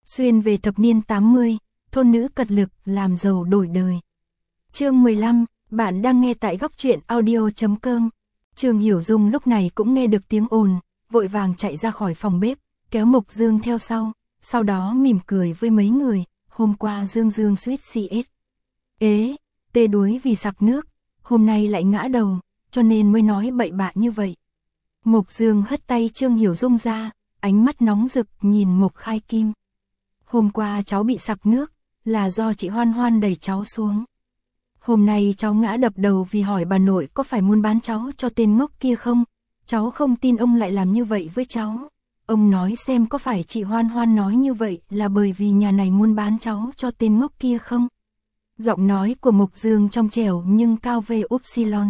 Xuyên về thập niên 80, thôn nữ cật lực làm giàu đổi đời. Chương 15, bạn đang nghe tại góc truyện audio.com. Trương Hiểu Dung lúc này cũng nghe được tiếng ồn, vội vàng chạy ra khỏi phòng bếp, kéo Mộc Dương theo sau đó mỉm cười với mấy người, hôm qua Dương suýt CS. Tê đuối vì sặc nước, hôm nay lại ngã đầu, cho nên mới nói bậy bạ như vậy. Mộc Dương hất tay Trương Hiểu Dung ra, ánh mắt nóng rực nhìn Mộc Khai Kim. Hôm qua cháu bị sặc nước, là do chị Hoan Hoan đẩy cháu xuống. Hôm nay cháu ngã đập đầu vì hỏi bà nội có phải muốn bán cháu cho tên ngốc kia không? Cháu không tin ông lại làm như vậy với cháu. Ông nói xem có phải chị Hoan Hoan nói như vậy là bởi vì nhà này muốn bán cháu cho tên ngốc kia không? Giọng nói của Mộc Dương trong trẻo nhưng cao về upsilon.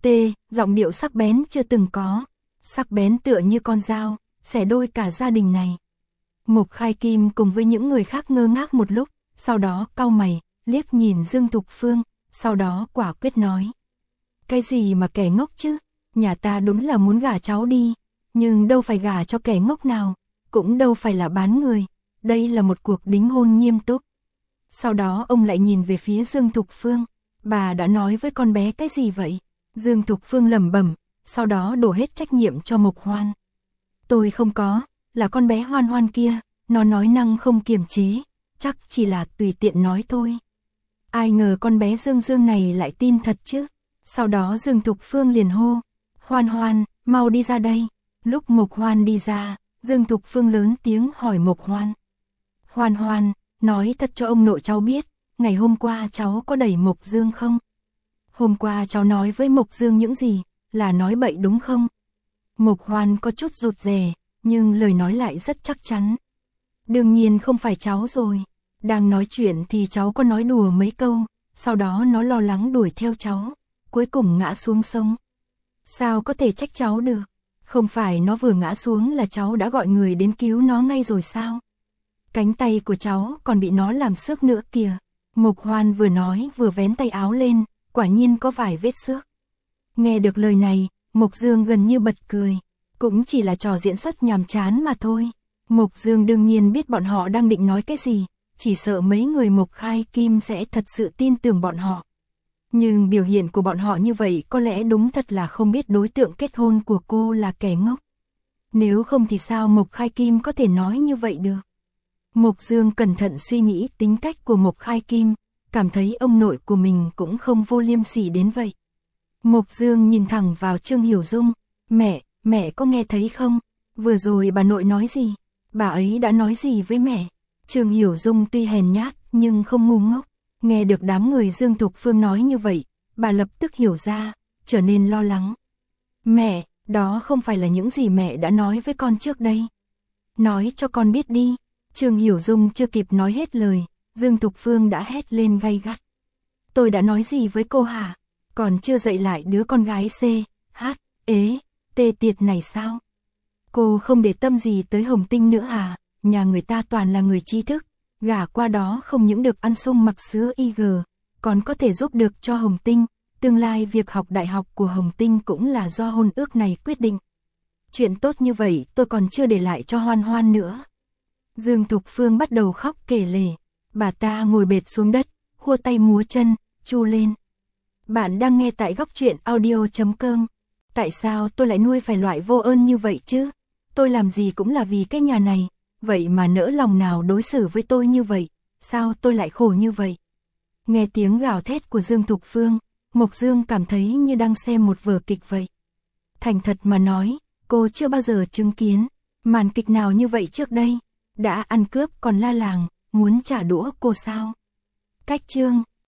Giọng điệu sắc bén chưa từng có. Sắc bén tựa như con dao, xẻ đôi cả gia đình này. Mộc Khai Kim cùng với những người khác ngơ ngác một lúc, sau đó cau mày, liếc nhìn Dương Thục Phương, sau đó quả quyết nói. Cái gì mà kẻ ngốc chứ, nhà ta đúng là muốn gả cháu đi, nhưng đâu phải gả cho kẻ ngốc nào, cũng đâu phải là bán người, đây là một cuộc đính hôn nghiêm túc. Sau đó ông lại nhìn về phía Dương Thục Phương, bà đã nói với con bé cái gì vậy? Dương Thục Phương lẩm bẩm, sau đó đổ hết trách nhiệm cho Mộc Hoan. Tôi không có, là con bé Hoan Hoan kia, nó nói năng không kiềm chế, chắc chỉ là tùy tiện nói thôi. Ai ngờ con bé Dương này lại tin thật chứ. Sau đó Dương Thục Phương liền hô, Hoan Hoan, mau đi ra đây. Lúc Mộc Hoan đi ra, Dương Thục Phương lớn tiếng hỏi Mộc Hoan. Hoan Hoan, nói thật cho ông nội cháu biết, ngày hôm qua cháu có đẩy Mộc Dương không? Hôm qua cháu nói với Mộc Dương những gì, là nói bậy đúng không? Mộc Hoan có chút rụt rè, nhưng lời nói lại rất chắc chắn. Đương nhiên không phải cháu rồi. Đang nói chuyện thì cháu có nói đùa mấy câu, sau đó nó lo lắng đuổi theo cháu, cuối cùng ngã xuống sông. Sao có thể trách cháu được? Không phải nó vừa ngã xuống là cháu đã gọi người đến cứu nó ngay rồi sao? Cánh tay của cháu còn bị nó làm xước nữa kìa. Mộc Hoan vừa nói vừa vén tay áo lên, quả nhiên có vài vết xước. Nghe được lời này, Mộc Dương gần như bật cười, cũng chỉ là trò diễn xuất nhàm chán mà thôi. Mộc Dương đương nhiên biết bọn họ đang định nói cái gì, chỉ sợ mấy người Mộc Khai Kim sẽ thật sự tin tưởng bọn họ. Nhưng biểu hiện của bọn họ như vậy có lẽ đúng thật là không biết đối tượng kết hôn của cô là kẻ ngốc. Nếu không thì sao Mộc Khai Kim có thể nói như vậy được? Mộc Dương cẩn thận suy nghĩ tính cách của Mộc Khai Kim, cảm thấy ông nội của mình cũng không vô liêm sỉ đến vậy. Mộc Dương nhìn thẳng vào Trương Hiểu Dung, mẹ có nghe thấy không? Vừa rồi bà nội nói gì? Bà ấy đã nói gì với mẹ? Trương Hiểu Dung tuy hèn nhát nhưng không ngu ngốc, nghe được đám người Dương Thục Phương nói như vậy, bà lập tức hiểu ra, trở nên lo lắng. Mẹ, đó không phải là những gì mẹ đã nói với con trước đây. Nói cho con biết đi. Trương Hiểu Dung chưa kịp nói hết lời, Dương Thục Phương đã hét lên gay gắt. Tôi đã nói gì với cô hả? Còn chưa dạy lại đứa con gái tiệt này sao? Cô không để tâm gì tới Hồng Tinh nữa à? Nhà người ta toàn là người trí thức, gả qua đó không những được ăn sung mặc sữa IG, còn có thể giúp được cho Hồng Tinh, tương lai việc học đại học của Hồng Tinh cũng là do hôn ước này quyết định. Chuyện tốt như vậy tôi còn chưa để lại cho Hoan Hoan nữa. Dương Thục Phương bắt đầu khóc kể lể, bà ta ngồi bệt xuống đất, khua tay múa chân, chu lên. Bạn đang nghe tại góc truyện audio.com. Tại sao tôi lại nuôi phải loại vô ơn như vậy chứ? Tôi làm gì cũng là vì cái nhà này, vậy mà nỡ lòng nào đối xử với tôi như vậy, sao tôi lại khổ như vậy? Nghe tiếng gào thét của Dương Thục Phương, Mộc Dương cảm thấy như đang xem một vở kịch vậy. Thành thật mà nói, cô chưa bao giờ chứng kiến màn kịch nào như vậy trước đây. Đã ăn cướp còn la làng, muốn trả đũa cô sao? Cách chương